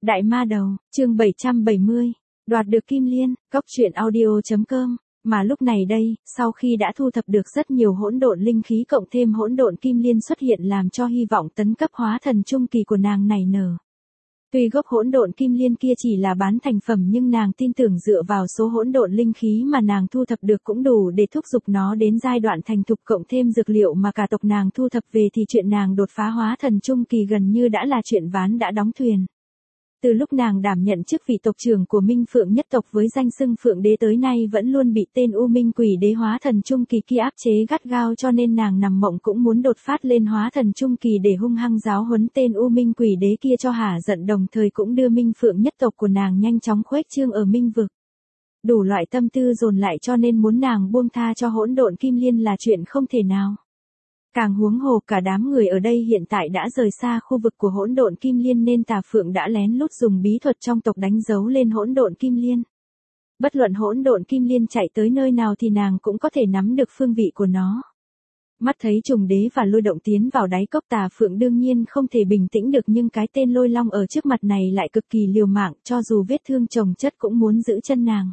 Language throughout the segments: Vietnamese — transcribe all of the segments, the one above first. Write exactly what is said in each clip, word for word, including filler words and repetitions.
Đại ma đầu, chương bảy trăm bảy mươi, đoạt được kim liên, cốc truyện audio.com. Mà lúc này đây, sau khi đã thu thập được rất nhiều hỗn độn linh khí cộng thêm hỗn độn kim liên xuất hiện làm cho hy vọng tấn cấp hóa thần trung kỳ của nàng nảy nở. Tuy gốc hỗn độn kim liên kia chỉ là bán thành phẩm nhưng nàng tin tưởng dựa vào số hỗn độn linh khí mà nàng thu thập được cũng đủ để thúc giục nó đến giai đoạn thành thục cộng thêm dược liệu mà cả tộc nàng thu thập về thì chuyện nàng đột phá hóa thần trung kỳ gần như đã là chuyện ván đã đóng thuyền. Từ lúc nàng đảm nhận chức vị tộc trưởng của Minh Phượng nhất tộc với danh xưng Phượng Đế tới nay vẫn luôn bị tên U Minh Quỷ Đế hóa thần trung kỳ kia áp chế gắt gao cho nên nàng nằm mộng cũng muốn đột phát lên hóa thần trung kỳ để hung hăng giáo huấn tên U Minh Quỷ Đế kia cho hả giận, đồng thời cũng đưa Minh Phượng nhất tộc của nàng nhanh chóng khuếch trương ở Minh vực. Đủ loại tâm tư dồn lại cho nên muốn nàng buông tha cho hỗn độn kim liên là chuyện không thể nào. Càng huống hồ cả đám người ở đây hiện tại đã rời xa khu vực của hỗn độn kim liên nên Tà Phượng đã lén lút dùng bí thuật trong tộc đánh dấu lên hỗn độn kim liên. Bất luận hỗn độn kim liên chạy tới nơi nào thì nàng cũng có thể nắm được phương vị của nó. Mắt thấy trùng đế và lôi động tiến vào đáy cốc, Tà Phượng đương nhiên không thể bình tĩnh được nhưng cái tên lôi long ở trước mặt này lại cực kỳ liều mạng, cho dù vết thương chồng chất cũng muốn giữ chân nàng.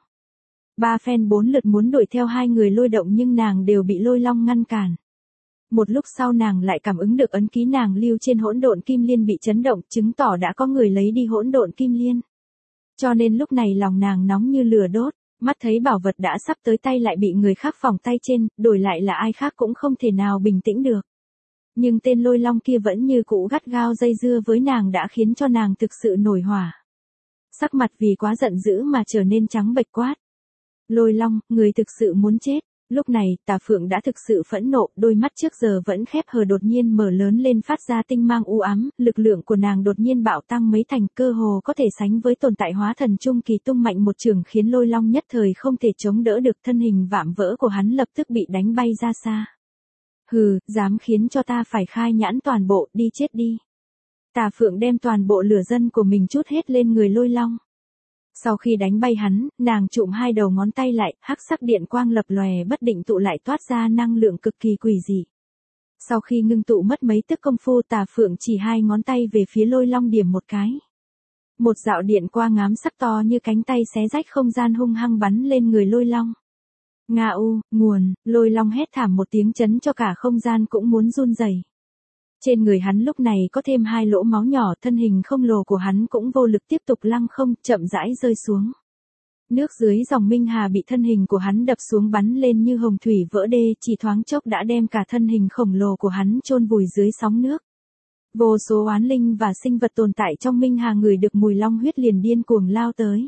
Ba phen bốn lượt muốn đuổi theo hai người lôi động nhưng nàng đều bị lôi long ngăn cản. Một lúc sau nàng lại cảm ứng được ấn ký nàng lưu trên hỗn độn kim liên bị chấn động, chứng tỏ đã có người lấy đi hỗn độn kim liên. Cho nên lúc này lòng nàng nóng như lửa đốt, mắt thấy bảo vật đã sắp tới tay lại bị người khác phỏng tay trên, đổi lại là ai khác cũng không thể nào bình tĩnh được. Nhưng tên lôi long kia vẫn như cũ gắt gao dây dưa với nàng đã khiến cho nàng thực sự nổi hỏa. Sắc mặt vì quá giận dữ mà trở nên trắng bệch quát. Lôi long, người thực sự muốn chết. Lúc này, Tà Phượng đã thực sự phẫn nộ, đôi mắt trước giờ vẫn khép hờ đột nhiên mở lớn lên phát ra tinh mang u ám, lực lượng của nàng đột nhiên bạo tăng mấy thành, cơ hồ có thể sánh với tồn tại hóa thần trung kỳ, tung mạnh một chưởng khiến lôi long nhất thời không thể chống đỡ được, thân hình vạm vỡ của hắn lập tức bị đánh bay ra xa. Hừ, dám khiến cho ta phải khai nhãn toàn bộ, đi chết đi. Tà Phượng đem toàn bộ lửa dân của mình trút hết lên người lôi long. Sau khi đánh bay hắn, nàng trụm hai đầu ngón tay lại, hắc sắc điện quang lập lòe bất định tụ lại toát ra năng lượng cực kỳ quỷ dị. Sau khi ngưng tụ mất mấy tức công phu, Tà Phượng chỉ hai ngón tay về phía lôi long điểm một cái. Một dạo điện quang ngám sắc to như cánh tay xé rách không gian hung hăng bắn lên người lôi long. Nga u, nguồn, lôi long hét thảm một tiếng chấn cho cả không gian cũng muốn run rẩy. Trên người hắn lúc này có thêm hai lỗ máu nhỏ, thân hình khổng lồ của hắn cũng vô lực tiếp tục lăng không, chậm rãi rơi xuống. Nước dưới dòng Minh Hà bị thân hình của hắn đập xuống bắn lên như hồng thủy vỡ đê, chỉ thoáng chốc đã đem cả thân hình khổng lồ của hắn chôn vùi dưới sóng nước. Vô số oán linh và sinh vật tồn tại trong Minh Hà ngửi được mùi long huyết liền điên cuồng lao tới.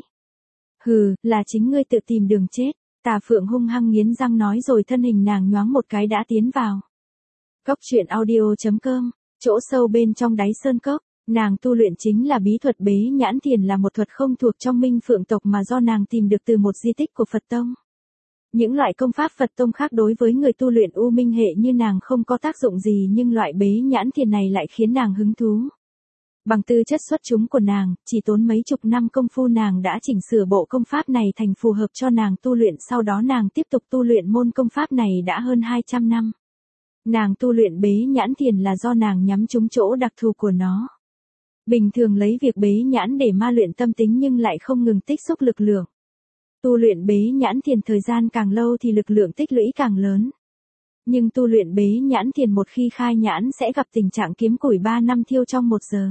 Hừ, là chính ngươi tự tìm đường chết, Tà Phượng hung hăng nghiến răng nói rồi thân hình nàng nhoáng một cái đã tiến vào. Cốc truyện audio.com, chỗ sâu bên trong đáy sơn cốc, nàng tu luyện chính là bí thuật bế nhãn thiền, là một thuật không thuộc trong Minh Phượng tộc mà do nàng tìm được từ một di tích của Phật tông. Những loại công pháp Phật tông khác đối với người tu luyện U Minh hệ như nàng không có tác dụng gì nhưng loại bế nhãn thiền này lại khiến nàng hứng thú. Bằng tư chất xuất chúng của nàng, chỉ tốn mấy chục năm công phu nàng đã chỉnh sửa bộ công pháp này thành phù hợp cho nàng tu luyện, sau đó nàng tiếp tục tu luyện môn công pháp này đã hơn hai trăm năm. Nàng tu luyện bế nhãn thiền là do nàng nhắm trúng chỗ đặc thù của nó. Bình thường lấy việc bế nhãn để ma luyện tâm tính nhưng lại không ngừng tích xúc lực lượng. Tu luyện bế nhãn thiền thời gian càng lâu thì lực lượng tích lũy càng lớn. Nhưng tu luyện bế nhãn thiền một khi khai nhãn sẽ gặp tình trạng kiếm củi ba năm thiêu trong một giờ.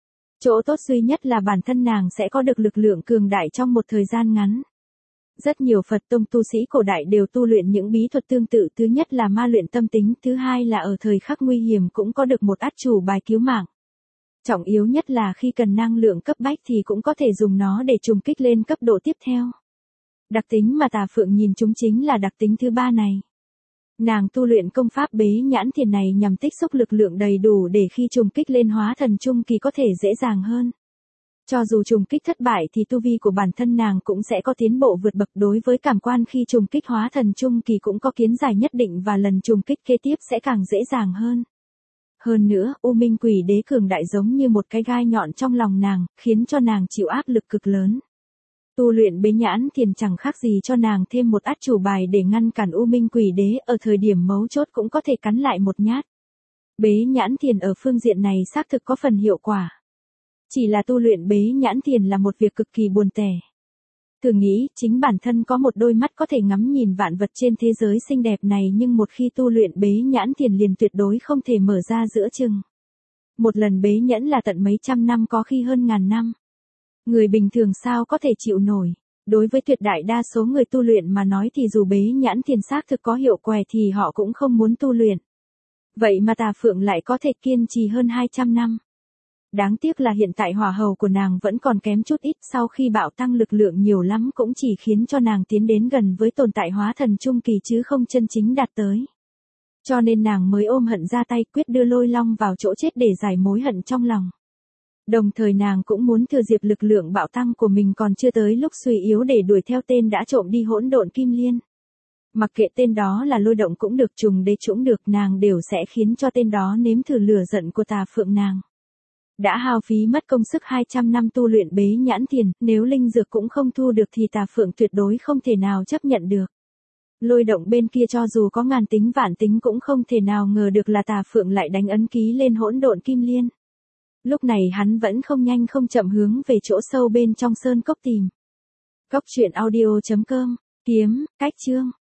Chỗ tốt duy nhất là bản thân nàng sẽ có được lực lượng cường đại trong một thời gian ngắn. Rất nhiều Phật tông tu sĩ cổ đại đều tu luyện những bí thuật tương tự, thứ nhất là ma luyện tâm tính, thứ hai là ở thời khắc nguy hiểm cũng có được một át chủ bài cứu mạng. Trọng yếu nhất là khi cần năng lượng cấp bách thì cũng có thể dùng nó để trùng kích lên cấp độ tiếp theo. Đặc tính mà Tà Phượng nhìn chúng chính là đặc tính thứ ba này. Nàng tu luyện công pháp bế nhãn thiền này nhằm tích xúc lực lượng đầy đủ để khi trùng kích lên hóa thần trung kỳ có thể dễ dàng hơn. Cho dù trùng kích thất bại thì tu vi của bản thân nàng cũng sẽ có tiến bộ vượt bậc, đối với cảm quan khi trùng kích hóa thần trung kỳ cũng có kiến giải nhất định và lần trùng kích kế tiếp sẽ càng dễ dàng hơn. Hơn nữa, U Minh Quỷ Đế cường đại giống như một cái gai nhọn trong lòng nàng, khiến cho nàng chịu áp lực cực lớn. Tu luyện bế nhãn thiền chẳng khác gì cho nàng thêm một át chủ bài để ngăn cản U Minh Quỷ Đế ở thời điểm mấu chốt cũng có thể cắn lại một nhát. Bế nhãn thiền ở phương diện này xác thực có phần hiệu quả. Chỉ là tu luyện bế nhãn thiền là một việc cực kỳ buồn tẻ. Thử nghĩ, chính bản thân có một đôi mắt có thể ngắm nhìn vạn vật trên thế giới xinh đẹp này nhưng một khi tu luyện bế nhãn thiền liền tuyệt đối không thể mở ra giữa chừng. Một lần bế nhẫn là tận mấy trăm năm có khi hơn ngàn năm. Người bình thường sao có thể chịu nổi. Đối với tuyệt đại đa số người tu luyện mà nói thì dù bế nhãn thiền xác thực có hiệu quả thì họ cũng không muốn tu luyện. Vậy mà Tà Phượng lại có thể kiên trì hơn hai trăm năm. Đáng tiếc là hiện tại hỏa hầu của nàng vẫn còn kém chút ít, sau khi bạo tăng lực lượng nhiều lắm cũng chỉ khiến cho nàng tiến đến gần với tồn tại hóa thần trung kỳ chứ không chân chính đạt tới. Cho nên nàng mới ôm hận ra tay quyết đưa Lôi Long vào chỗ chết để giải mối hận trong lòng. Đồng thời nàng cũng muốn thừa dịp lực lượng bạo tăng của mình còn chưa tới lúc suy yếu để đuổi theo tên đã trộm đi hỗn độn kim liên. Mặc kệ tên đó là Lôi Động cũng được, Trùng Đế cũng được, nàng đều sẽ khiến cho tên đó nếm thử lửa giận của Tà Phượng nàng. Đã hao phí mất công sức hai trăm năm tu luyện bế nhãn thiền, nếu linh dược cũng không thu được thì Tà Phượng tuyệt đối không thể nào chấp nhận được. Lôi Động bên kia cho dù có ngàn tính vạn tính cũng không thể nào ngờ được là Tà Phượng lại đánh ấn ký lên hỗn độn kim liên. Lúc này hắn vẫn không nhanh không chậm hướng về chỗ sâu bên trong sơn cốc tìm. Cốc truyện audio chấm com, kiếm, cách chương.